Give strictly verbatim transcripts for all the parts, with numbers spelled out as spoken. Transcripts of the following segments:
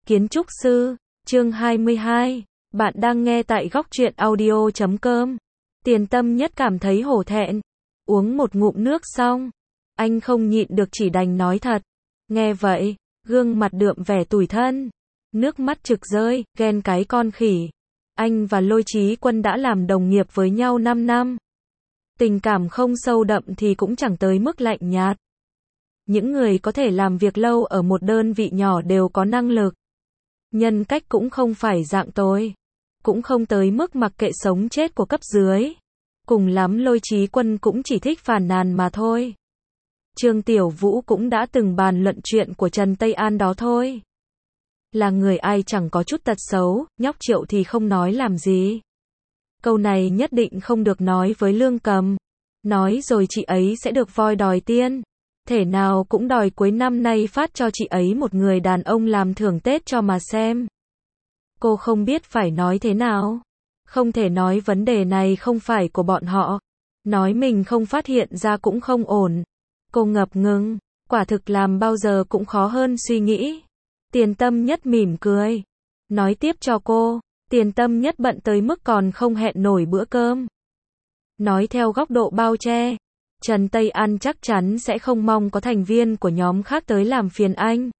Kiến trúc sư, chương hai mươi hai. Bạn đang nghe tại góc truyện audio chấm com. Tiền Tâm Nhất cảm thấy hổ thẹn. Uống một ngụm nước xong, anh không nhịn được chỉ đành nói thật. Nghe vậy, gương mặt đượm vẻ tủi thân. Nước mắt trực rơi, ghen cái con khỉ. Anh và Lôi Chí Quân đã làm đồng nghiệp với nhau năm năm. Tình cảm không sâu đậm thì cũng chẳng tới mức lạnh nhạt. Những người có thể làm việc lâu ở một đơn vị nhỏ đều có năng lực. Nhân cách cũng không phải dạng tồi. Cũng không tới mức mặc kệ sống chết của cấp dưới. Cùng lắm Lôi Chí Quân cũng chỉ thích phàn nàn mà thôi. Trương Tiểu Vũ cũng đã từng bàn luận chuyện của Trần Tây An đó thôi. Là người ai chẳng có chút tật xấu, nhóc Triệu thì không nói làm gì. Câu này nhất định không được nói với Lương Cầm. Nói rồi chị ấy sẽ được voi đòi tiên. Thể nào cũng đòi cuối năm nay phát cho chị ấy một người đàn ông làm thưởng Tết cho mà xem. Cô không biết phải nói thế nào. Không thể nói vấn đề này không phải của bọn họ. Nói mình không phát hiện ra cũng không ổn. Cô ngập ngừng, quả thực làm bao giờ cũng khó hơn suy nghĩ. Tiền Tâm Nhất mỉm cười. Nói tiếp cho cô, Tiền Tâm Nhất bận tới mức còn không hẹn nổi bữa cơm. Nói theo góc độ bao che, Trần Tây An chắc chắn sẽ không mong có thành viên của nhóm khác tới làm phiền anh.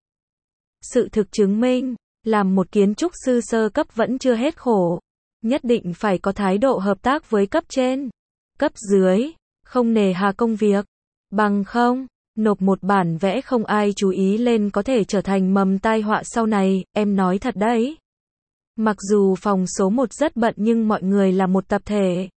Sự thực chứng minh, làm một kiến trúc sư sơ cấp vẫn chưa hết khổ. Nhất định phải có thái độ hợp tác với cấp trên, cấp dưới, không nề hà công việc. Bằng không, nộp một bản vẽ không ai chú ý lên có thể trở thành mầm tai họa sau này, em nói thật đấy. Mặc dù phòng số một rất bận nhưng mọi người là một tập thể.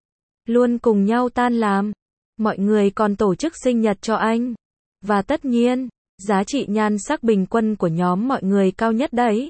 Luôn cùng nhau tan làm. Mọi người còn tổ chức sinh nhật cho anh. Và tất nhiên, giá trị nhan sắc bình quân của nhóm mọi người cao nhất đấy.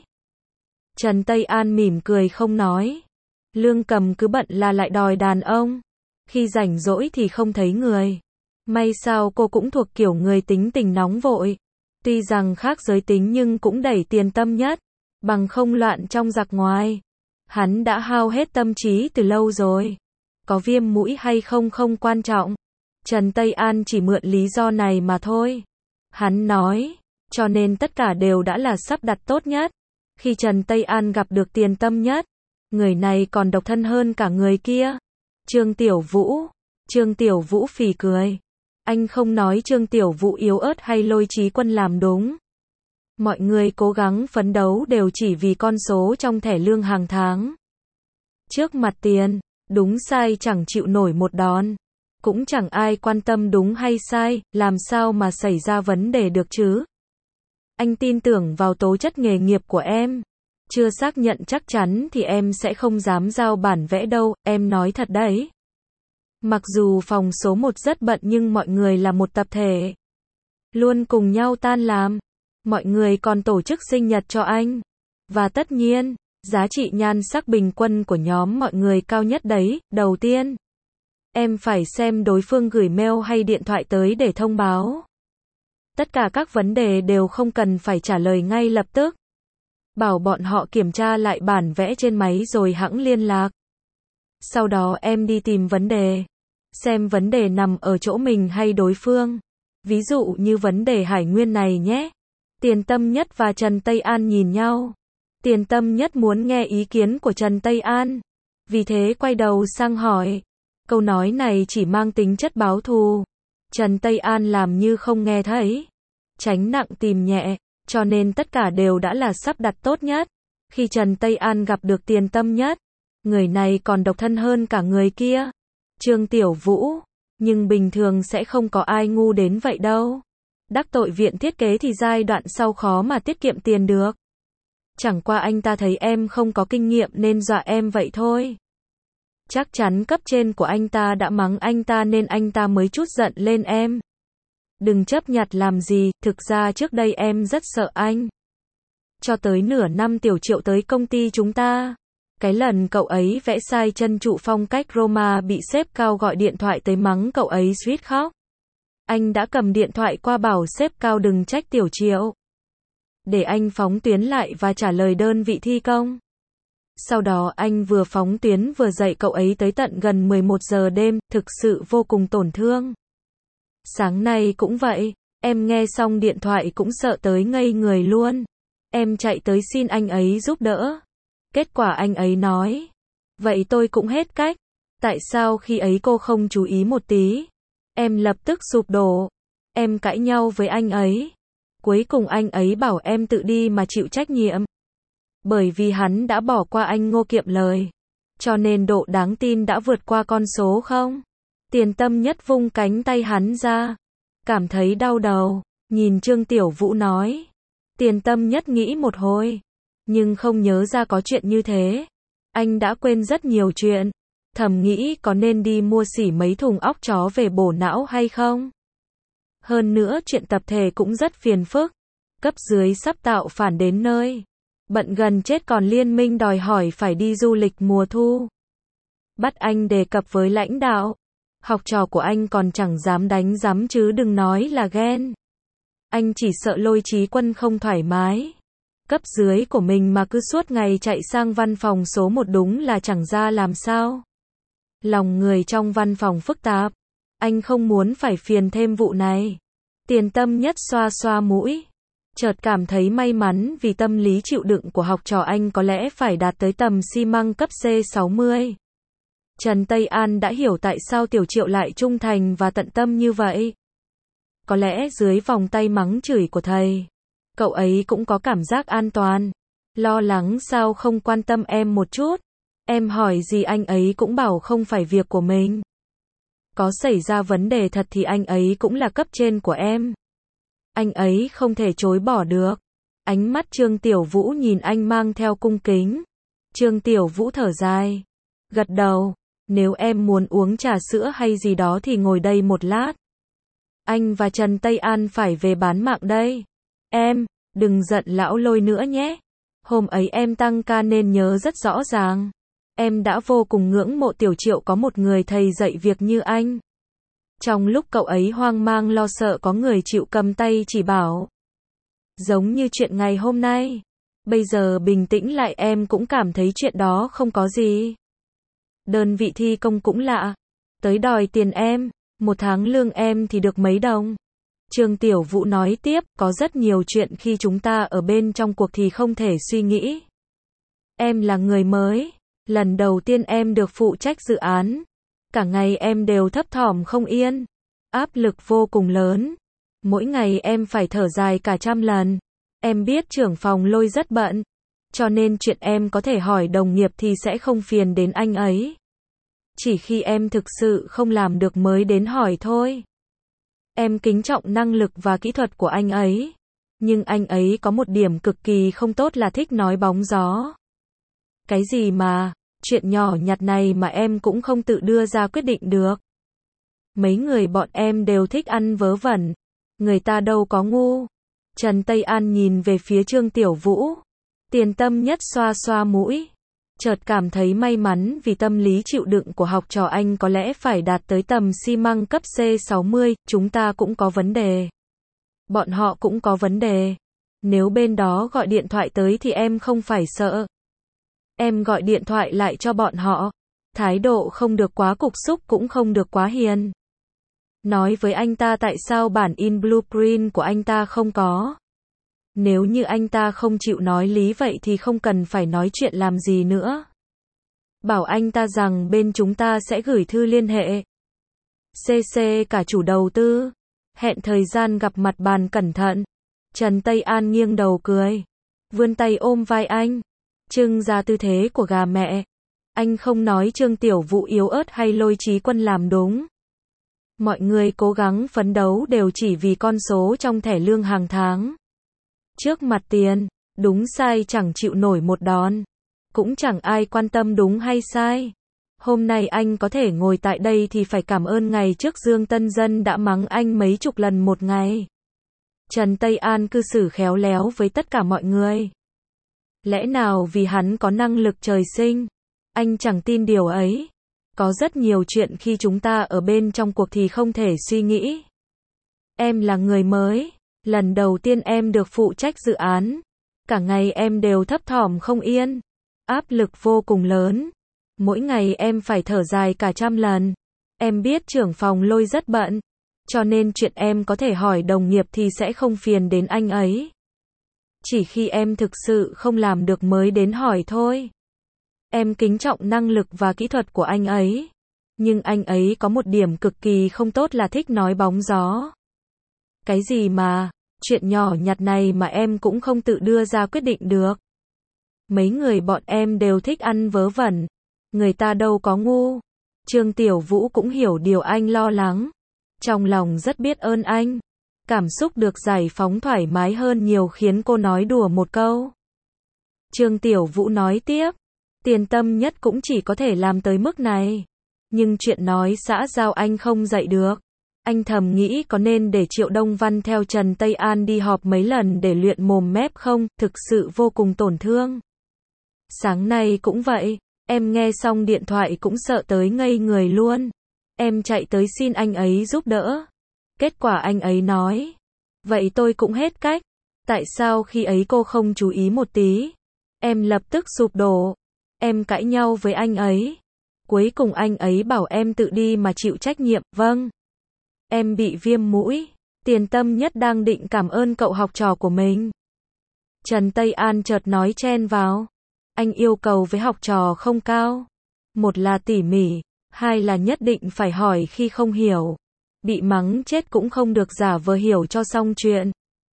Trần Tây An mỉm cười không nói. Lương Cầm cứ bận là lại đòi đàn ông. Khi rảnh rỗi thì không thấy người. May sao cô cũng thuộc kiểu người tính tình nóng vội. Tuy rằng khác giới tính nhưng cũng đẩy Tiền Tâm Nhất. Bằng không loạn trong giặc ngoài. Hắn đã hao hết tâm trí từ lâu rồi. Có viêm mũi hay không không quan trọng. Trần Tây An chỉ mượn lý do này mà thôi. Hắn nói, cho nên tất cả đều đã là sắp đặt tốt nhất. Khi Trần Tây An gặp được Tiền Tâm Nhất, người này còn độc thân hơn cả người kia. Trương Tiểu Vũ. Trương Tiểu Vũ phì cười. Anh không nói Trương Tiểu Vũ yếu ớt hay Lôi Chí Quân làm đúng. Mọi người cố gắng phấn đấu đều chỉ vì con số trong thẻ lương hàng tháng. Trước mặt tiền, đúng sai chẳng chịu nổi một đòn. Cũng chẳng ai quan tâm đúng hay sai, làm sao mà xảy ra vấn đề được chứ. Anh tin tưởng vào tố chất nghề nghiệp của em. Chưa xác nhận chắc chắn thì em sẽ không dám giao bản vẽ đâu, em nói thật đấy. Mặc dù phòng số một rất bận nhưng mọi người là một tập thể. Luôn cùng nhau tan làm. Mọi người còn tổ chức sinh nhật cho anh. Và tất nhiên, giá trị nhan sắc bình quân của nhóm mọi người cao nhất đấy. Đầu tiên, em phải xem đối phương gửi mail hay điện thoại tới để thông báo. Tất cả các vấn đề đều không cần phải trả lời ngay lập tức. Bảo bọn họ kiểm tra lại bản vẽ trên máy rồi hẵng liên lạc. Sau đó em đi tìm vấn đề. Xem vấn đề nằm ở chỗ mình hay đối phương. Ví dụ như vấn đề hải nguyên này nhé. Tiền Tâm Nhất và Trần Tây An nhìn nhau. Tiền Tâm Nhất muốn nghe ý kiến của Trần Tây An. Vì thế quay đầu sang hỏi. Câu nói này chỉ mang tính chất báo thù. Trần Tây An làm như không nghe thấy. Tránh nặng tìm nhẹ. Cho nên tất cả đều đã là sắp đặt tốt nhất. Khi Trần Tây An gặp được Tiền Tâm Nhất, người này còn độc thân hơn cả người kia. Trương Tiểu Vũ. Nhưng bình thường sẽ không có ai ngu đến vậy đâu. Đắc tội viện thiết kế thì giai đoạn sau khó mà tiết kiệm tiền được. Chẳng qua anh ta thấy em không có kinh nghiệm nên dọa em vậy thôi. Chắc chắn cấp trên của anh ta đã mắng anh ta nên anh ta mới chút giận lên em. Đừng chấp nhặt làm gì, thực ra trước đây em rất sợ anh. Cho tới nửa năm Tiểu Triệu tới công ty chúng ta. Cái lần cậu ấy vẽ sai chân trụ phong cách Roma bị sếp Cao gọi điện thoại tới mắng cậu ấy suýt khóc. Anh đã cầm điện thoại qua bảo sếp Cao đừng trách Tiểu Triệu. Để anh phóng tuyến lại và trả lời đơn vị thi công. Sau đó anh vừa phóng tuyến vừa dạy cậu ấy tới tận gần mười một giờ đêm, thực sự vô cùng tổn thương. Sáng nay cũng vậy, em nghe xong điện thoại cũng sợ tới ngây người luôn. Em chạy tới xin anh ấy giúp đỡ. Kết quả anh ấy nói, vậy tôi cũng hết cách. Tại sao khi ấy cô không chú ý một tí? Em lập tức sụp đổ. Em cãi nhau với anh ấy. Cuối cùng anh ấy bảo em tự đi mà chịu trách nhiệm. Bởi vì hắn đã bỏ qua anh Ngô kiệm lời. Cho nên độ đáng tin đã vượt qua con số không? Tiền Tâm Nhất vung cánh tay hắn ra. Cảm thấy đau đầu. Nhìn Trương Tiểu Vũ nói. Tiền Tâm Nhất nghĩ một hồi. Nhưng không nhớ ra có chuyện như thế. Anh đã quên rất nhiều chuyện. Thầm nghĩ có nên đi mua xỉ mấy thùng óc chó về bổ não hay không? Hơn nữa chuyện tập thể cũng rất phiền phức. Cấp dưới sắp tạo phản đến nơi. Bận gần chết còn liên minh đòi hỏi phải đi du lịch mùa thu. Bắt anh đề cập với lãnh đạo. Học trò của anh còn chẳng dám đánh giám chứ đừng nói là ghen. Anh chỉ sợ Lôi Chí Quân không thoải mái. Cấp dưới của mình mà cứ suốt ngày chạy sang văn phòng số một đúng là chẳng ra làm sao. Lòng người trong văn phòng phức tạp. Anh không muốn phải phiền thêm vụ này. Tiền Tâm Nhất xoa xoa mũi. Chợt cảm thấy may mắn vì tâm lý chịu đựng của học trò anh có lẽ phải đạt tới tầm xi măng cấp C sáu mươi. Trần Tây An đã hiểu tại sao Tiểu Triệu lại trung thành và tận tâm như vậy. Có lẽ dưới vòng tay mắng chửi của thầy, cậu ấy cũng có cảm giác an toàn. Lo lắng sao không quan tâm em một chút. Em hỏi gì anh ấy cũng bảo không phải việc của mình. Có xảy ra vấn đề thật thì anh ấy cũng là cấp trên của em. Anh ấy không thể chối bỏ được. Ánh mắt Trương Tiểu Vũ nhìn anh mang theo cung kính. Trương Tiểu Vũ thở dài. Gật đầu. Nếu em muốn uống trà sữa hay gì đó thì ngồi đây một lát. Anh và Trần Tây An phải về bán mạng đây. Em, đừng giận lão Lôi nữa nhé. Hôm ấy em tăng ca nên nhớ rất rõ ràng. Em đã vô cùng ngưỡng mộ Tiểu Triệu có một người thầy dạy việc như anh. Trong lúc cậu ấy hoang mang lo sợ có người chịu cầm tay chỉ bảo. Giống như chuyện ngày hôm nay. Bây giờ bình tĩnh lại em cũng cảm thấy chuyện đó không có gì. Đơn vị thi công cũng lạ. Tới đòi tiền em. Một tháng lương em thì được mấy đồng. Trương Tiểu Vũ nói tiếp, có rất nhiều chuyện khi chúng ta ở bên trong cuộc thì không thể suy nghĩ. Em là người mới. Lần đầu tiên em được phụ trách dự án. Cả ngày em đều thấp thỏm không yên. Áp lực vô cùng lớn. Mỗi ngày em phải thở dài cả trăm lần. Em biết trưởng phòng Lôi rất bận. Cho nên chuyện em có thể hỏi đồng nghiệp thì sẽ không phiền đến anh ấy. Chỉ khi em thực sự không làm được mới đến hỏi thôi. Em kính trọng năng lực và kỹ thuật của anh ấy. Nhưng anh ấy có một điểm cực kỳ không tốt là thích nói bóng gió. Cái gì mà, chuyện nhỏ nhặt này mà em cũng không tự đưa ra quyết định được. Mấy người bọn em đều thích ăn vớ vẩn. Người ta đâu có ngu. Trần Tây An nhìn về phía Trương Tiểu Vũ. Tiền Tâm Nhất xoa xoa mũi. Chợt cảm thấy may mắn vì tâm lý chịu đựng của học trò anh có lẽ phải đạt tới tầm xi măng cấp C sáu mươi, chúng ta cũng có vấn đề. Bọn họ cũng có vấn đề. Nếu bên đó gọi điện thoại tới thì em không phải sợ. Em gọi điện thoại lại cho bọn họ. Thái độ không được quá cục xúc cũng không được quá hiền. Nói với anh ta tại sao bản in blueprint của anh ta không có. Nếu như anh ta không chịu nói lý vậy thì không cần phải nói chuyện làm gì nữa. Bảo anh ta rằng bên chúng ta sẽ gửi thư liên hệ. xê xê cả chủ đầu tư. Hẹn thời gian gặp mặt bàn cẩn thận. Trần Tây An nghiêng đầu cười. Vươn tay ôm vai anh. Trưng ra tư thế của gà mẹ. Anh không nói Trương Tiểu Vũ yếu ớt hay Lôi Chí Quân làm đúng. Mọi người cố gắng phấn đấu đều chỉ vì con số trong thẻ lương hàng tháng. Trước mặt tiền, đúng sai chẳng chịu nổi một đòn. Cũng chẳng ai quan tâm đúng hay sai. Hôm nay anh có thể ngồi tại đây thì phải cảm ơn ngày trước Dương Tân Dân đã mắng anh mấy chục lần một ngày. Trần Tây An cư xử khéo léo với tất cả mọi người. Lẽ nào vì hắn có năng lực trời sinh? Anh chẳng tin điều ấy. Có rất nhiều chuyện khi chúng ta ở bên trong cuộc thì không thể suy nghĩ. Em là người mới. Lần đầu tiên em được phụ trách dự án. Cả ngày em đều thấp thỏm không yên. Áp lực vô cùng lớn. Mỗi ngày em phải thở dài cả trăm lần. Em biết trưởng phòng Lôi rất bận. Cho nên chuyện em có thể hỏi đồng nghiệp thì sẽ không phiền đến anh ấy. Chỉ khi em thực sự không làm được mới đến hỏi thôi. Em kính trọng năng lực và kỹ thuật của anh ấy. Nhưng anh ấy có một điểm cực kỳ không tốt là thích nói bóng gió. Cái gì mà, chuyện nhỏ nhặt này mà em cũng không tự đưa ra quyết định được. Mấy người bọn em đều thích ăn vớ vẩn. Người ta đâu có ngu. Trương Tiểu Vũ cũng hiểu điều anh lo lắng. Trong lòng rất biết ơn anh. Cảm xúc được giải phóng thoải mái hơn nhiều khiến cô nói đùa một câu. Trương Tiểu Vũ nói tiếp. Tiền Tâm Nhất cũng chỉ có thể làm tới mức này. Nhưng chuyện nói xã giao anh không dạy được. Anh thầm nghĩ có nên để Triệu Đông Văn theo Trần Tây An đi họp mấy lần để luyện mồm mép không, thực sự vô cùng tổn thương. Sáng nay cũng vậy, em nghe xong điện thoại cũng sợ tới ngây người luôn. Em chạy tới xin anh ấy giúp đỡ. Kết quả anh ấy nói, vậy tôi cũng hết cách. Tại sao khi ấy cô không chú ý một tí? Em lập tức sụp đổ. Em cãi nhau với anh ấy. Cuối cùng anh ấy bảo em tự đi mà chịu trách nhiệm, vâng. Em bị viêm mũi. Tiền Tâm Nhất đang định cảm ơn cậu học trò của mình. Trần Tây An chợt nói chen vào. Anh yêu cầu với học trò không cao. Một là tỉ mỉ, hai là nhất định phải hỏi khi không hiểu. Bị mắng chết cũng không được giả vờ hiểu cho xong chuyện.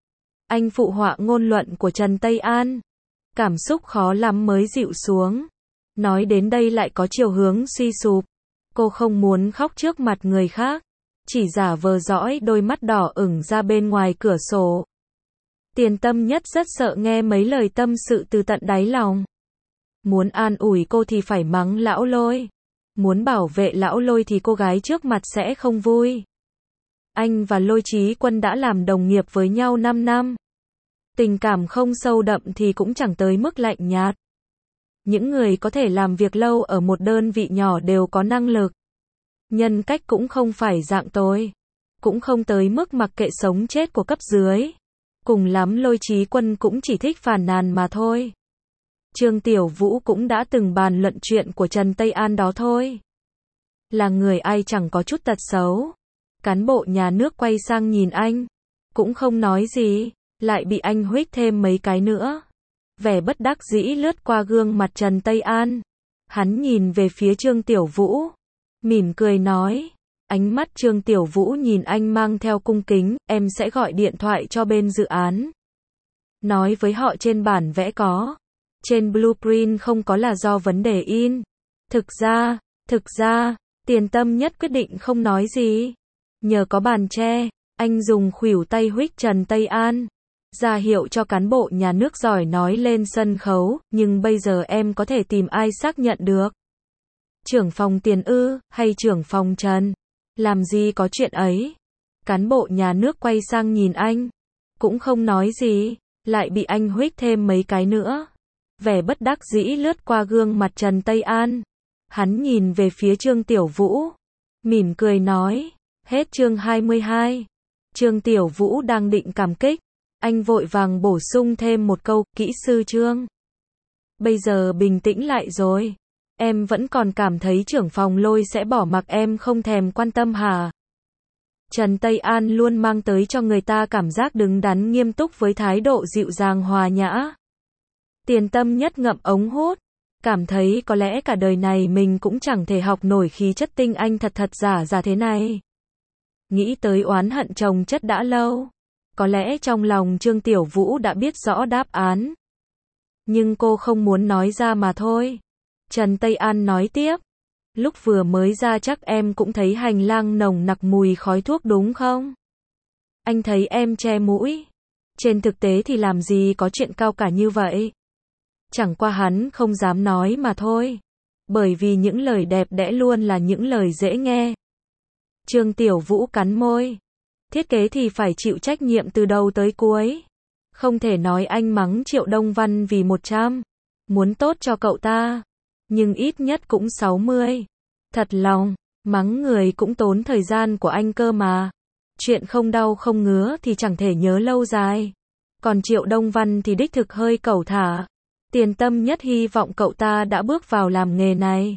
Anh phụ họa ngôn luận của Trần Tây An. Cảm xúc khó lắm mới dịu xuống. Nói đến đây lại có chiều hướng suy sụp. Cô không muốn khóc trước mặt người khác. Chỉ giả vờ dõi đôi mắt đỏ ửng ra bên ngoài cửa sổ. Tiền Tâm Nhất rất sợ nghe mấy lời tâm sự từ tận đáy lòng. Muốn an ủi cô thì phải mắng lão Lôi. Muốn bảo vệ lão Lôi thì cô gái trước mặt sẽ không vui. Anh và Lôi Chí Quân đã làm đồng nghiệp với nhau năm năm. Tình cảm không sâu đậm thì cũng chẳng tới mức lạnh nhạt. Những người có thể làm việc lâu ở một đơn vị nhỏ đều có năng lực. Nhân cách cũng không phải dạng tối. Cũng không tới mức mặc kệ sống chết của cấp dưới. Cùng lắm Lôi Chí Quân cũng chỉ thích phàn nàn mà thôi. Trương Tiểu Vũ cũng đã từng bàn luận chuyện của Trần Tây An đó thôi. Là người ai chẳng có chút tật xấu. Cán bộ nhà nước quay sang nhìn anh. Cũng không nói gì. Lại bị anh huých thêm mấy cái nữa. Vẻ bất đắc dĩ lướt qua gương mặt Trần Tây An. Hắn nhìn về phía Trương Tiểu Vũ. Mỉm cười nói. Ánh mắt Trương Tiểu Vũ nhìn anh mang theo cung kính. Em sẽ gọi điện thoại cho bên dự án. Nói với họ trên bản vẽ có. Trên blueprint không có là do vấn đề in. Thực ra, thực ra, Tiền Tâm Nhất quyết định không nói gì. Nhờ có bàn tre, anh dùng khuỷu tay huých Trần Tây An. Ra hiệu cho cán bộ nhà nước giỏi nói lên sân khấu, nhưng bây giờ em có thể tìm ai xác nhận được. Trưởng phòng Tiền ư, hay trưởng phòng Trần? Làm gì có chuyện ấy. Cán bộ nhà nước quay sang nhìn anh. Cũng không nói gì, lại bị anh huých thêm mấy cái nữa. Vẻ bất đắc dĩ lướt qua gương mặt Trần Tây An. Hắn nhìn về phía Trương Tiểu Vũ. Mỉm cười nói. Hết chương hai mươi hai. Trương Tiểu Vũ đang định cảm kích. Anh vội vàng bổ sung thêm một câu, kỹ sư Trương. Bây giờ bình tĩnh lại rồi. Em vẫn còn cảm thấy trưởng phòng Lôi sẽ bỏ mặc em không thèm quan tâm hả? Trần Tây An luôn mang tới cho người ta cảm giác đứng đắn nghiêm túc với thái độ dịu dàng hòa nhã. Tiền Tâm Nhất ngậm ống hút. Cảm thấy có lẽ cả đời này mình cũng chẳng thể học nổi khí chất tinh anh thật thật giả giả thế này. Nghĩ tới oán hận chồng chất đã lâu. Có lẽ trong lòng Trương Tiểu Vũ đã biết rõ đáp án. Nhưng cô không muốn nói ra mà thôi. Trần Tây An nói tiếp. Lúc vừa mới ra chắc em cũng thấy hành lang nồng nặc mùi khói thuốc đúng không? Anh thấy em che mũi. Trên thực tế thì làm gì có chuyện cao cả như vậy. Chẳng qua hắn không dám nói mà thôi. Bởi vì những lời đẹp đẽ luôn là những lời dễ nghe. Trương Tiểu Vũ cắn môi. Thiết kế thì phải chịu trách nhiệm từ đầu tới cuối. Không thể nói anh mắng Triệu Đông Văn vì một trăm. Muốn tốt cho cậu ta. Nhưng ít nhất cũng sáu mươi. Thật lòng, mắng người cũng tốn thời gian của anh cơ mà. Chuyện không đau không ngứa thì chẳng thể nhớ lâu dài. Còn Triệu Đông Văn thì đích thực hơi cẩu thả. Tiền Tâm Nhất hy vọng cậu ta đã bước vào làm nghề này.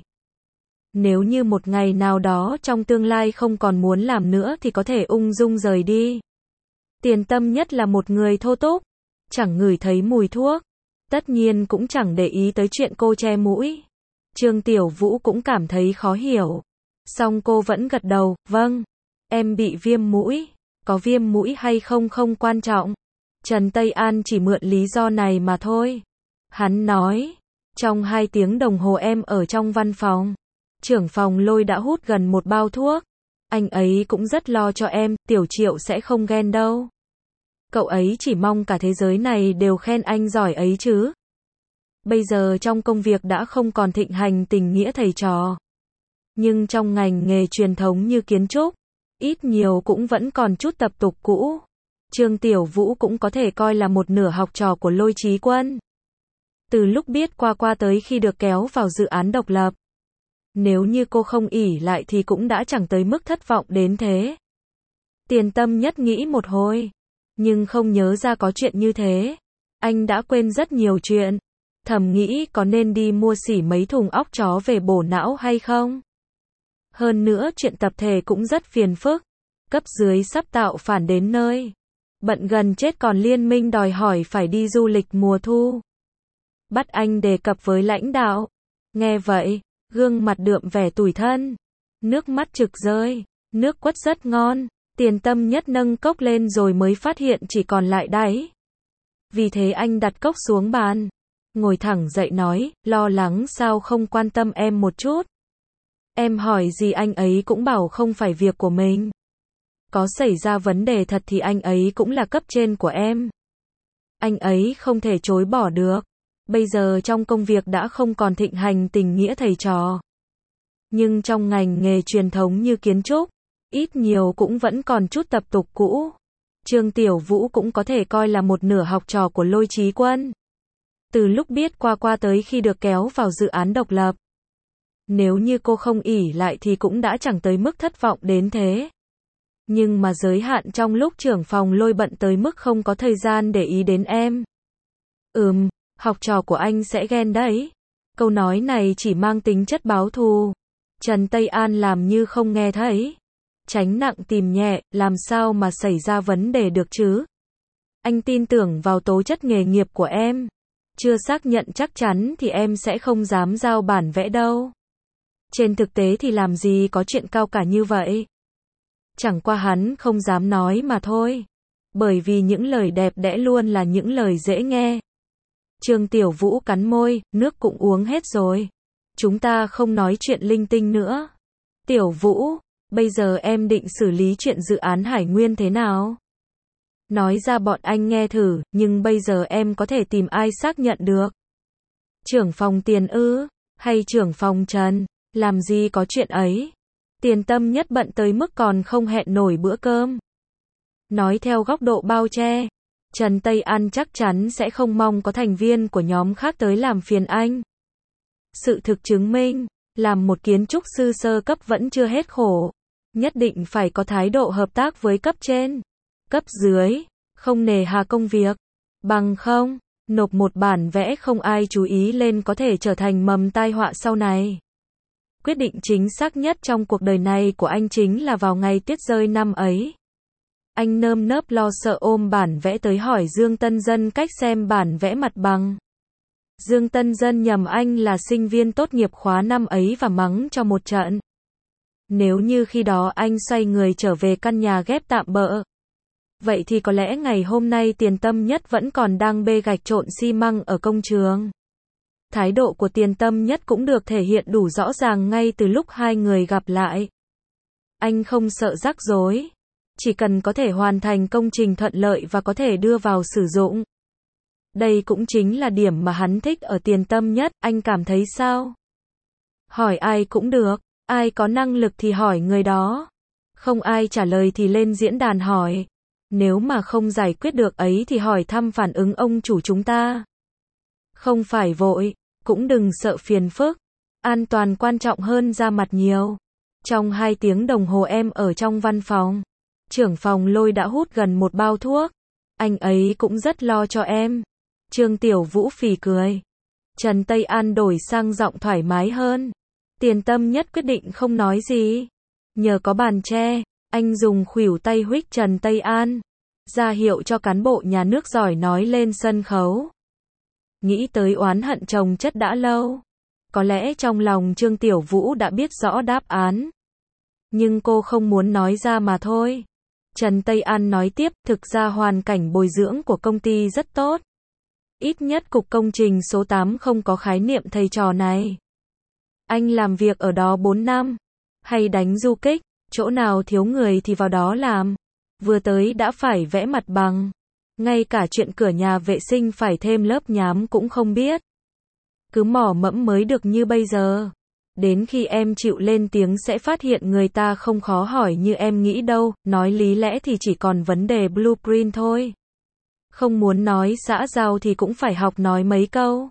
Nếu như một ngày nào đó trong tương lai không còn muốn làm nữa thì có thể ung dung rời đi. Tiền Tâm Nhất là một người thô tục. chẳng ngửi thấy mùi thuốc, tất nhiên cũng chẳng để ý tới chuyện cô che mũi. Trương Tiểu Vũ cũng cảm thấy khó hiểu. Song cô vẫn gật đầu, vâng, em bị viêm mũi, có viêm mũi hay không không quan trọng. Trần Tây An chỉ mượn lý do này mà thôi. Hắn nói, trong hai tiếng đồng hồ em ở trong văn phòng, trưởng phòng Lôi đã hút gần một bao thuốc. Anh ấy cũng rất lo cho em, Tiểu Triệu sẽ không ghen đâu. Cậu ấy chỉ mong cả thế giới này đều khen anh giỏi ấy chứ. Bây giờ trong công việc đã không còn thịnh hành tình nghĩa thầy trò. Nhưng trong ngành nghề truyền thống như kiến trúc, ít nhiều cũng vẫn còn chút tập tục cũ. Trương Tiểu Vũ cũng có thể coi là một nửa học trò của Lôi Chí Quân. Từ lúc biết qua qua tới khi được kéo vào dự án độc lập. Nếu như cô không ỷ lại thì cũng đã chẳng tới mức thất vọng đến thế. Tiền Tâm Nhất nghĩ một hồi, nhưng không nhớ ra có chuyện như thế. Anh đã quên rất nhiều chuyện. Thầm nghĩ có nên đi mua xỉ mấy thùng óc chó về bổ não hay không? Hơn nữa chuyện tập thể cũng rất phiền phức. Cấp dưới sắp tạo phản đến nơi. Bận gần chết còn liên minh đòi hỏi phải đi du lịch mùa thu. Bắt anh đề cập với lãnh đạo. Nghe vậy, gương mặt đượm vẻ tủi thân. Nước mắt trực rơi. Nước quất rất ngon. Tiền Tâm Nhất nâng cốc lên rồi mới phát hiện chỉ còn lại đáy. Vì thế anh đặt cốc xuống bàn. Ngồi thẳng dậy nói, lo lắng sao không quan tâm em một chút. Em hỏi gì anh ấy cũng bảo không phải việc của mình. Có xảy ra vấn đề thật thì anh ấy cũng là cấp trên của em. Anh ấy không thể chối bỏ được. Bây giờ trong công việc đã không còn thịnh hành tình nghĩa thầy trò. Nhưng trong ngành nghề truyền thống như kiến trúc, ít nhiều cũng vẫn còn chút tập tục cũ. Trương Tiểu Vũ cũng có thể coi là một nửa học trò của Lôi Chí Quân. Từ lúc biết qua qua tới khi được kéo vào dự án độc lập. Nếu như cô không ỷ lại thì cũng đã chẳng tới mức thất vọng đến thế. Nhưng mà giới hạn trong lúc trưởng phòng Lôi bận tới mức không có thời gian để ý đến em. Ừm, học trò của anh sẽ ghen đấy. Câu nói này chỉ mang tính chất báo thù. Trần Tây An làm như không nghe thấy. Tránh nặng tìm nhẹ, làm sao mà xảy ra vấn đề được chứ? Anh tin tưởng vào tố chất nghề nghiệp của em. Chưa xác nhận chắc chắn thì em sẽ không dám giao bản vẽ đâu. Trên thực tế thì làm gì có chuyện cao cả như vậy. Chẳng qua hắn không dám nói mà thôi. Bởi vì những lời đẹp đẽ luôn là những lời dễ nghe. Trương Tiểu Vũ cắn môi, nước cũng uống hết rồi. Chúng ta không nói chuyện linh tinh nữa. Tiểu Vũ, bây giờ em định xử lý chuyện dự án Hải Nguyên thế nào? Nói ra bọn anh nghe thử, nhưng bây giờ em có thể tìm ai xác nhận được? Trưởng phòng Tiền ư? Hay trưởng phòng Trần? Làm gì có chuyện ấy? Tiền Tâm Nhất bận tới mức còn không hẹn nổi bữa cơm. Nói theo góc độ bao che, Trần Tây An chắc chắn sẽ không mong có thành viên của nhóm khác tới làm phiền anh. Sự thực chứng minh, làm một kiến trúc sư sơ cấp vẫn chưa hết khổ. Nhất định phải có thái độ hợp tác với cấp trên, cấp dưới, không nề hà công việc. Bằng không, nộp một bản vẽ không ai chú ý lên có thể trở thành mầm tai họa sau này. Quyết định chính xác nhất trong cuộc đời này của anh chính là vào ngày tuyết rơi năm ấy. Anh nơm nớp lo sợ ôm bản vẽ tới hỏi Dương Tân Dân cách xem bản vẽ mặt bằng. Dương Tân Dân nhầm anh là sinh viên tốt nghiệp khóa năm ấy và mắng cho một trận. Nếu như khi đó anh xoay người trở về căn nhà ghép tạm bợ, vậy thì có lẽ ngày hôm nay Tiền Tâm Nhất vẫn còn đang bê gạch trộn xi măng ở công trường. Thái độ của Tiền Tâm Nhất cũng được thể hiện đủ rõ ràng ngay từ lúc hai người gặp lại. Anh không sợ rắc rối, chỉ cần có thể hoàn thành công trình thuận lợi và có thể đưa vào sử dụng. Đây cũng chính là điểm mà hắn thích ở Tiền Tâm Nhất, anh cảm thấy sao? Hỏi ai cũng được, ai có năng lực thì hỏi người đó. Không ai trả lời thì lên diễn đàn hỏi. Nếu mà không giải quyết được ấy thì hỏi thăm phản ứng ông chủ chúng ta. Không phải vội, cũng đừng sợ phiền phức. An toàn quan trọng hơn ra mặt nhiều. Trong hai tiếng đồng hồ em ở trong văn phòng, trưởng phòng Lôi đã hút gần một bao thuốc. Anh ấy cũng rất lo cho em. Trương Tiểu Vũ phì cười. Trần Tây An đổi sang giọng thoải mái hơn. Tiền Tâm Nhất quyết định không nói gì. Nhờ có bàn tre, anh dùng khuỷu tay huých Trần Tây An. ra hiệu cho cán bộ nhà nước giỏi nói lên sân khấu. Nghĩ tới oán hận chồng chất đã lâu. Có lẽ trong lòng Trương Tiểu Vũ đã biết rõ đáp án. Nhưng cô không muốn nói ra mà thôi. Trần Tây An nói tiếp, thực ra hoàn cảnh bồi dưỡng của công ty rất tốt. Ít nhất cục công trình số tám không có khái niệm thầy trò này. Anh làm việc ở đó bốn năm. Hay đánh du kích, chỗ nào thiếu người thì vào đó làm. Vừa tới đã phải vẽ mặt bằng. Ngay cả chuyện cửa nhà vệ sinh phải thêm lớp nhám cũng không biết. Cứ mỏ mẫm mới được như bây giờ. Đến khi em chịu lên tiếng sẽ phát hiện người ta không khó hỏi như em nghĩ đâu, nói lý lẽ thì chỉ còn vấn đề blueprint thôi. Không muốn nói xã giao thì cũng phải học nói mấy câu.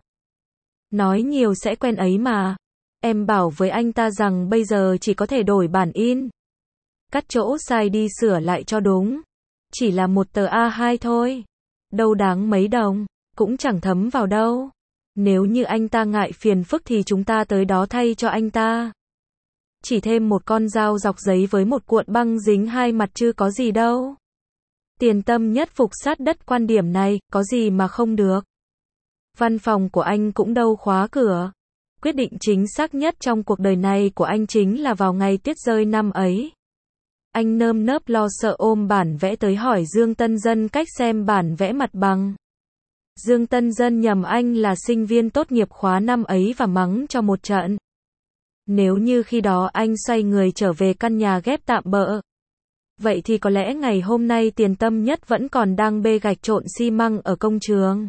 Nói nhiều sẽ quen ấy mà. Em bảo với anh ta rằng bây giờ chỉ có thể đổi bản in. Cắt chỗ sai đi sửa lại cho đúng. Chỉ là một tờ A hai thôi. Đâu đáng mấy đồng, cũng chẳng thấm vào đâu. Nếu như anh ta ngại phiền phức thì chúng ta tới đó thay cho anh ta. Chỉ thêm một con dao dọc giấy với một cuộn băng dính hai mặt chứ có gì đâu. Tiền Tâm nhất phục sát đất quan điểm này, có gì mà không được. Văn phòng của anh cũng đâu khóa cửa. Quyết định chính xác nhất trong cuộc đời này của anh chính là vào ngày tuyết rơi năm ấy. Anh nơm nớp lo sợ ôm bản vẽ tới hỏi Dương Tân Dân cách xem bản vẽ mặt bằng. Dương Tân Dân nhầm anh là sinh viên tốt nghiệp khóa năm ấy và mắng cho một trận. Nếu như khi đó anh xoay người trở về căn nhà ghép tạm bợ, vậy thì có lẽ ngày hôm nay Tiền Tâm Nhất vẫn còn đang bê gạch trộn xi măng ở công trường.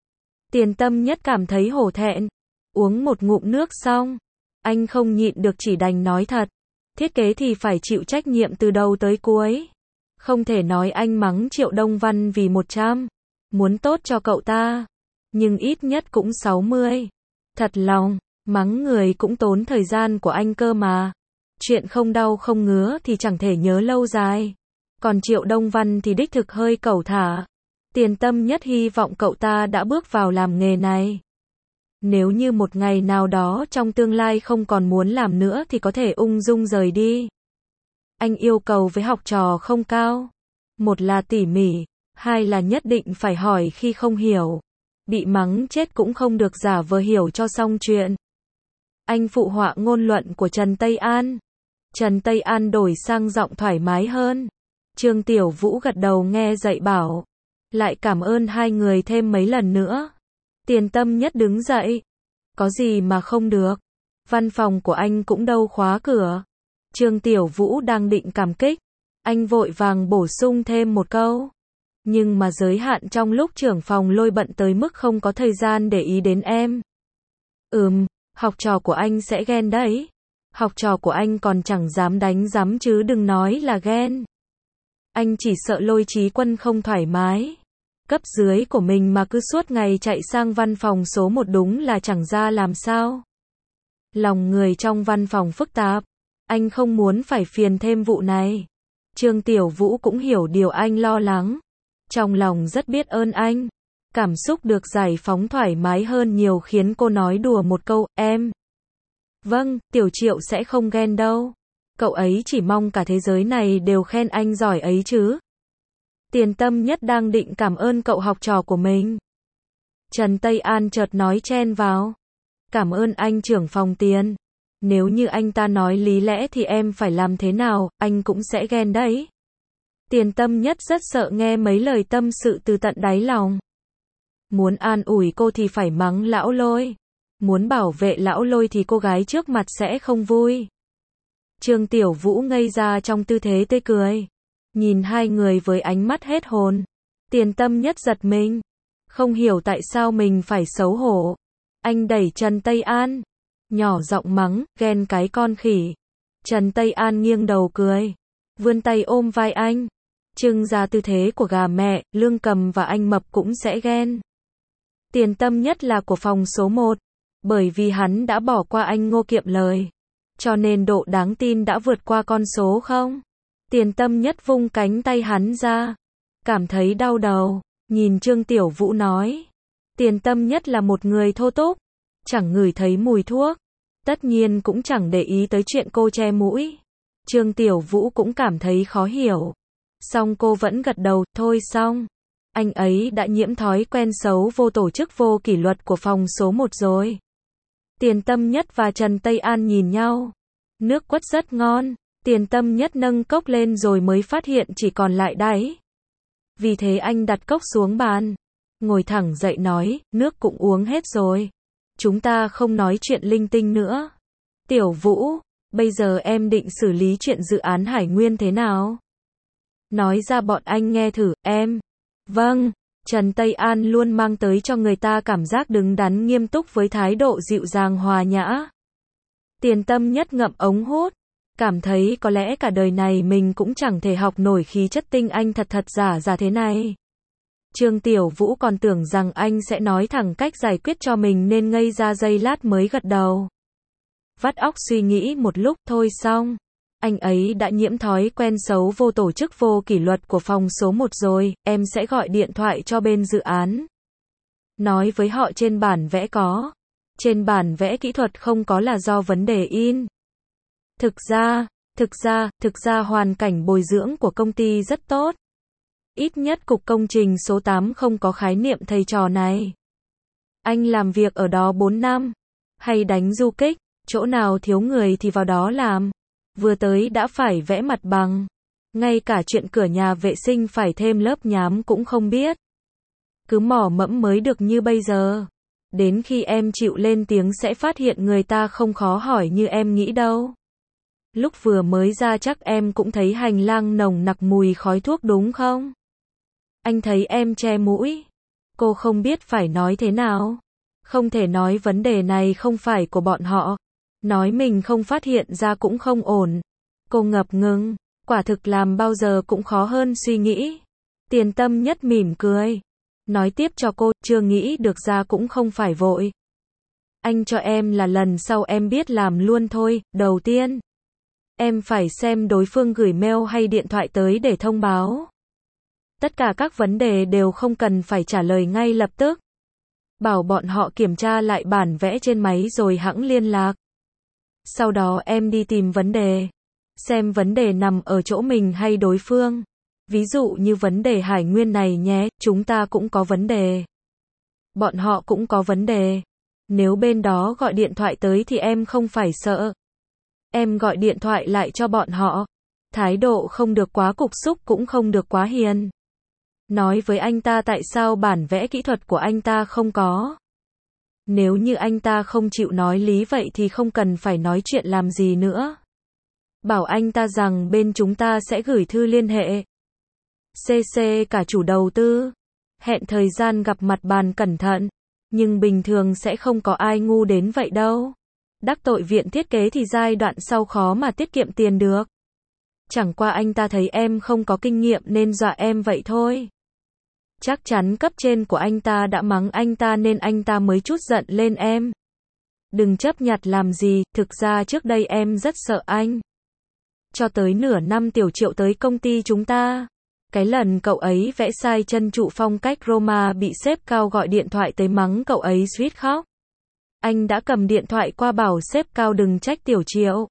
Tiền Tâm Nhất cảm thấy hổ thẹn. Uống một ngụm nước xong, anh không nhịn được chỉ đành nói thật. Thiết kế thì phải chịu trách nhiệm từ đầu tới cuối. Không thể nói anh mắng Triệu Đông Văn vì một trăm. Muốn tốt cho cậu ta. Nhưng ít nhất cũng sáu mươi. Thật lòng, mắng người cũng tốn thời gian của anh cơ mà. Chuyện không đau không ngứa thì chẳng thể nhớ lâu dài. Còn Triệu Đông Văn thì đích thực hơi cẩu thả. Tiền Tâm Nhất hy vọng cậu ta đã bước vào làm nghề này. Nếu như một ngày nào đó trong tương lai không còn muốn làm nữa thì có thể ung dung rời đi. Anh yêu cầu với học trò không cao. Một là tỉ mỉ, hai là nhất định phải hỏi khi không hiểu. Bị mắng chết cũng không được giả vờ hiểu cho xong chuyện. Anh phụ họa ngôn luận của Trần Tây An. Trần Tây An đổi sang giọng thoải mái hơn. Trương Tiểu Vũ gật đầu nghe dạy bảo. Lại cảm ơn hai người thêm mấy lần nữa. Tiền Tâm Nhất đứng dậy. Có gì mà không được. Văn phòng của anh cũng đâu khóa cửa. Trương Tiểu Vũ đang định cảm kích. Anh vội vàng bổ sung thêm một câu. Nhưng mà giới hạn trong lúc trưởng phòng Lôi bận tới mức không có thời gian để ý đến em. Ừm, học trò của anh sẽ ghen đấy. Học trò của anh còn chẳng dám đánh rắm chứ đừng nói là ghen. Anh chỉ sợ Lôi Chí Quân không thoải mái. Cấp dưới của mình mà cứ suốt ngày chạy sang văn phòng số một đúng là chẳng ra làm sao. Lòng người trong văn phòng phức tạp. Anh không muốn phải phiền thêm vụ này. Trương Tiểu Vũ cũng hiểu điều anh lo lắng. Trong lòng rất biết ơn anh. Cảm xúc được giải phóng thoải mái hơn nhiều khiến cô nói đùa một câu, em. Vâng, Tiểu Triệu sẽ không ghen đâu. Cậu ấy chỉ mong cả thế giới này đều khen anh giỏi ấy chứ. Tiền Tâm Nhất đang định cảm ơn cậu học trò của mình. Trần Tây An chợt nói chen vào. Cảm ơn anh trưởng phòng Tiền. Nếu như anh ta nói lý lẽ thì em phải làm thế nào, anh cũng sẽ ghen đấy. Tiền Tâm Nhất rất sợ nghe mấy lời tâm sự từ tận đáy lòng. Muốn an ủi cô thì phải mắng lão Lôi. Muốn bảo vệ lão Lôi thì cô gái trước mặt sẽ không vui. Trương Tiểu Vũ ngây ra trong tư thế tươi cười. Nhìn hai người với ánh mắt hết hồn. Tiền Tâm Nhất giật mình. Không hiểu tại sao mình phải xấu hổ. Anh đẩy Trần Tây An. Nhỏ giọng mắng, ghen cái con khỉ. Trần Tây An nghiêng đầu cười. Vươn tay ôm vai anh. Trưng ra tư thế của gà mẹ, Lương Cầm và anh Mập cũng sẽ ghen. Tiền Tâm Nhất là của phòng số một. Bởi vì hắn đã bỏ qua anh Ngô Kiệm Lời. Cho nên độ đáng tin đã vượt qua con số không. Tiền Tâm Nhất vung cánh tay hắn ra. Cảm thấy đau đầu. Nhìn Trương Tiểu Vũ nói. Tiền Tâm Nhất là một người thô tục. Chẳng ngửi thấy mùi thuốc. Tất nhiên cũng chẳng để ý tới chuyện cô che mũi. Trương Tiểu Vũ cũng cảm thấy khó hiểu. Xong cô vẫn gật đầu, thôi xong. Anh ấy đã nhiễm thói quen xấu vô tổ chức vô kỷ luật của phòng số một rồi. Tiền Tâm Nhất và Trần Tây An nhìn nhau. Nước quất rất ngon. Tiền Tâm Nhất nâng cốc lên rồi mới phát hiện chỉ còn lại đáy. Vì thế anh đặt cốc xuống bàn. Ngồi thẳng dậy nói, nước cũng uống hết rồi. Chúng ta không nói chuyện linh tinh nữa. Tiểu Vũ, bây giờ em định xử lý chuyện dự án Hải Nguyên thế nào? Nói ra bọn anh nghe thử, em. Vâng, Trần Tây An luôn mang tới cho người ta cảm giác đứng đắn nghiêm túc với thái độ dịu dàng hòa nhã. Tiền Tâm Nhất ngậm ống hút, cảm thấy có lẽ cả đời này mình cũng chẳng thể học nổi khí chất tinh anh thật thật giả giả thế này. Trương Tiểu Vũ còn tưởng rằng anh sẽ nói thẳng cách giải quyết cho mình nên ngây ra giây lát mới gật đầu. Vắt óc suy nghĩ một lúc, thôi xong. Anh ấy đã nhiễm thói quen xấu vô tổ chức vô kỷ luật của phòng số một rồi, em sẽ gọi điện thoại cho bên dự án. Nói với họ trên bản vẽ có. Trên bản vẽ kỹ thuật không có là do vấn đề in. Thực ra, thực ra, thực ra hoàn cảnh bồi dưỡng của công ty rất tốt. Ít nhất cục công trình số tám không có khái niệm thầy trò này. Anh làm việc ở đó bốn năm. Hay đánh du kích, chỗ nào thiếu người thì vào đó làm. Vừa tới đã phải vẽ mặt bằng. Ngay cả chuyện cửa nhà vệ sinh phải thêm lớp nhám cũng không biết. Cứ mỏ mẫm mới được như bây giờ. Đến khi em chịu lên tiếng sẽ phát hiện người ta không khó hỏi như em nghĩ đâu. Lúc vừa mới ra chắc em cũng thấy hành lang nồng nặc mùi khói thuốc đúng không? Anh thấy em che mũi. Cô không biết phải nói thế nào. Không thể nói vấn đề này không phải của bọn họ. Nói mình không phát hiện ra cũng không ổn. Cô ngập ngừng. Quả thực làm bao giờ cũng khó hơn suy nghĩ. Tiền Tâm Nhất mỉm cười. Nói tiếp cho cô, chưa nghĩ được ra cũng không phải vội. Anh cho em là lần sau em biết làm luôn thôi. Đầu tiên, em phải xem đối phương gửi mail hay điện thoại tới để thông báo. Tất cả các vấn đề đều không cần phải trả lời ngay lập tức. Bảo bọn họ kiểm tra lại bản vẽ trên máy rồi hẵng liên lạc. Sau đó em đi tìm vấn đề. Xem vấn đề nằm ở chỗ mình hay đối phương. Ví dụ như vấn đề Hải Nguyên này nhé, chúng ta cũng có vấn đề. Bọn họ cũng có vấn đề. Nếu bên đó gọi điện thoại tới thì em không phải sợ. Em gọi điện thoại lại cho bọn họ. Thái độ không được quá cục xúc cũng không được quá hiền. Nói với anh ta tại sao bản vẽ kỹ thuật của anh ta không có. Nếu như anh ta không chịu nói lý vậy thì không cần phải nói chuyện làm gì nữa. Bảo anh ta rằng bên chúng ta sẽ gửi thư liên hệ. xê xê cả chủ đầu tư. Hẹn thời gian gặp mặt bàn cẩn thận. Nhưng bình thường sẽ không có ai ngu đến vậy đâu. Đắc tội viện thiết kế thì giai đoạn sau khó mà tiết kiệm tiền được. Chẳng qua anh ta thấy em không có kinh nghiệm nên dọa em vậy thôi. Chắc chắn cấp trên của anh ta đã mắng anh ta nên anh ta mới trút giận lên em. Đừng chấp nhặt làm gì, thực ra trước đây em rất sợ anh. Cho tới nửa năm Tiểu Triệu tới công ty chúng ta. Cái lần cậu ấy vẽ sai chân trụ phong cách Roma bị sếp Cao gọi điện thoại tới mắng cậu ấy suýt khóc. Anh đã cầm điện thoại qua bảo sếp Cao đừng trách Tiểu Triệu.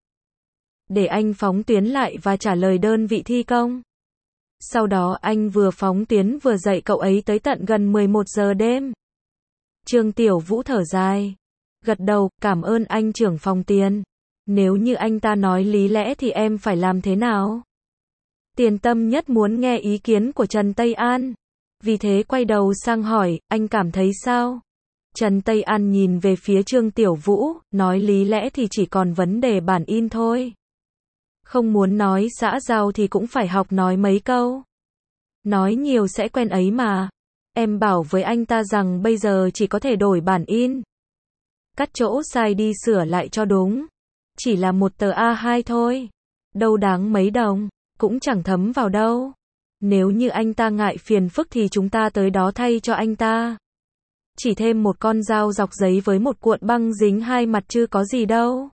Để anh phóng tuyến lại và trả lời đơn vị thi công. Sau đó anh vừa phóng tuyến vừa dạy cậu ấy tới tận gần mười một giờ đêm. Trương Tiểu Vũ thở dài. Gật đầu, cảm ơn anh trưởng phòng tiền. Nếu như anh ta nói lý lẽ thì em phải làm thế nào? Tiền Tâm Nhất muốn nghe ý kiến của Trần Tây An. Vì thế quay đầu sang hỏi, anh cảm thấy sao? Trần Tây An nhìn về phía Trương Tiểu Vũ, nói lý lẽ thì chỉ còn vấn đề bản in thôi. Không muốn nói xã giao thì cũng phải học nói mấy câu. Nói nhiều sẽ quen ấy mà. Em bảo với anh ta rằng bây giờ chỉ có thể đổi bản in. Cắt chỗ sai đi sửa lại cho đúng. Chỉ là một tờ A hai thôi. Đâu đáng mấy đồng, cũng chẳng thấm vào đâu. Nếu như anh ta ngại phiền phức thì chúng ta tới đó thay cho anh ta. Chỉ thêm một con dao dọc giấy với một cuộn băng dính hai mặt chứ có gì đâu.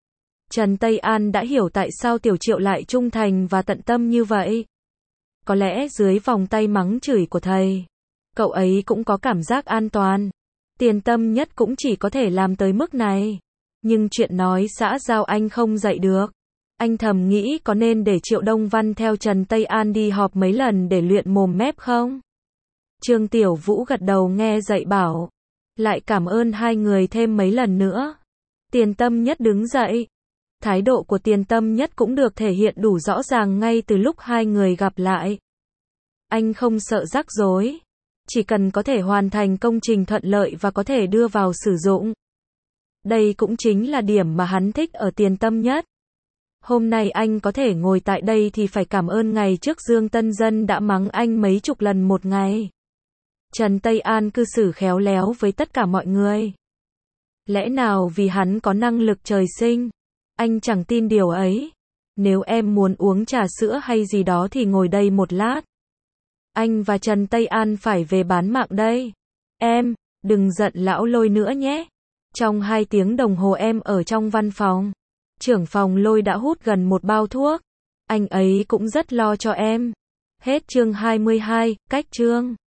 Trần Tây An đã hiểu tại sao Tiểu Triệu lại trung thành và tận tâm như vậy. Có lẽ dưới vòng tay mắng chửi của thầy, cậu ấy cũng có cảm giác an toàn. Tiền Tâm Nhất cũng chỉ có thể làm tới mức này. Nhưng chuyện nói xã giao anh không dạy được. Anh thầm nghĩ có nên để Triệu Đông Văn theo Trần Tây An đi họp mấy lần để luyện mồm mép không? Trương Tiểu Vũ gật đầu nghe dạy bảo. Lại cảm ơn hai người thêm mấy lần nữa. Tiền Tâm Nhất đứng dậy. Thái độ của Tiền Tâm Nhất cũng được thể hiện đủ rõ ràng ngay từ lúc hai người gặp lại. Anh không sợ rắc rối. Chỉ cần có thể hoàn thành công trình thuận lợi và có thể đưa vào sử dụng. Đây cũng chính là điểm mà hắn thích ở Tiền Tâm Nhất. Hôm nay anh có thể ngồi tại đây thì phải cảm ơn ngày trước Dương Tân Dân đã mắng anh mấy chục lần một ngày. Trần Tây An cư xử khéo léo với tất cả mọi người. Lẽ nào vì hắn có năng lực trời sinh? Anh chẳng tin điều ấy. Nếu em muốn uống trà sữa hay gì đó thì ngồi đây một lát. Anh và Trần Tây An phải về bán mạng đây. Em, đừng giận lão Lôi nữa nhé. Trong hai tiếng đồng hồ em ở trong văn phòng, trưởng phòng Lôi đã hút gần một bao thuốc. Anh ấy cũng rất lo cho em. Hết chương hai mươi hai, cách chương.